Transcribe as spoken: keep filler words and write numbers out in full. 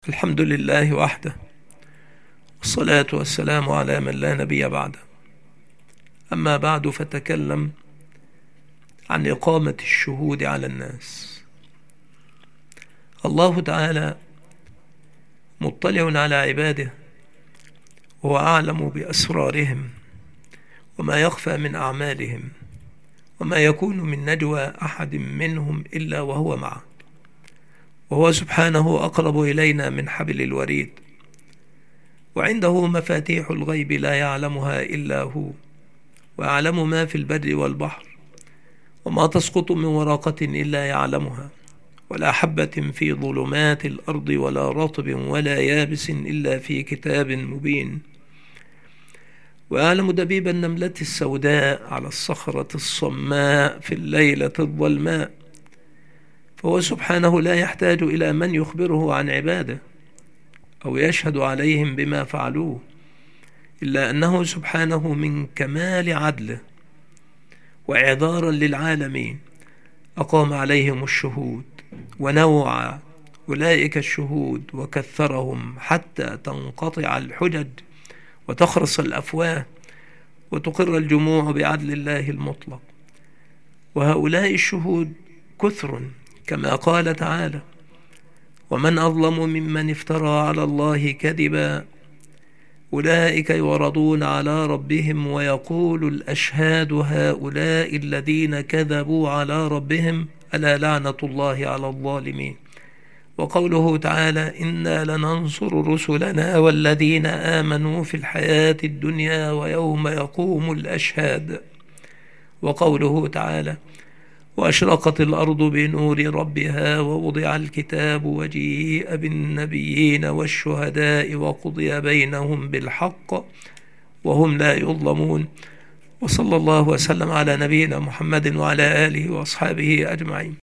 الحمد لله وحده، والصلاة والسلام على من لا نبي بعده. أما بعد، فتكلم عن إقامة الشهود على الناس. الله تعالى مطلع على عباده، وهو أعلم بأسرارهم وما يخفى من أعمالهم، وما يكون من نجوى أحد منهم إلا وهو معه، وهو سبحانه أقرب إلينا من حبل الوريد، وعنده مفاتيح الغيب لا يعلمها إلا هو، ويعلم ما في البر والبحر، وما تسقط من ورقة إلا يعلمها، ولا حبة في ظلمات الأرض ولا رطب ولا يابس إلا في كتاب مبين. ويعلم دبيب النملة السوداء على الصخرة الصماء في الليلة الظلماء. فهو سبحانه لا يحتاج إلى من يخبره عن عباده أو يشهد عليهم بما فعلوه، إلا أنه سبحانه من كمال عدله وإعذارا للعالمين أقام عليهم الشهود، ونوع أولئك الشهود وكثرهم حتى تنقطع الحجج وتخرس الأفواه وتقر الجموع بعدل الله المطلق. وهؤلاء الشهود كثر، كما قال تعالى: ومن أظلم ممن افترى على الله كذبا أولئك يعرضون على ربهم ويقول الأشهاد هؤلاء الذين كذبوا على ربهم ألا لعنة الله على الظالمين. وقوله تعالى: إنا لننصر رسلنا والذين آمنوا في الحياة الدنيا ويوم يقوم الأشهاد. وقوله تعالى: وأشرقت الأرض بنور ربها ووضع الكتاب وجيء بالنبيين والشهداء وقضي بينهم بالحق وهم لا يظلمون. وصلى الله وسلم على نبينا محمد وعلى آله وأصحابه أجمعين.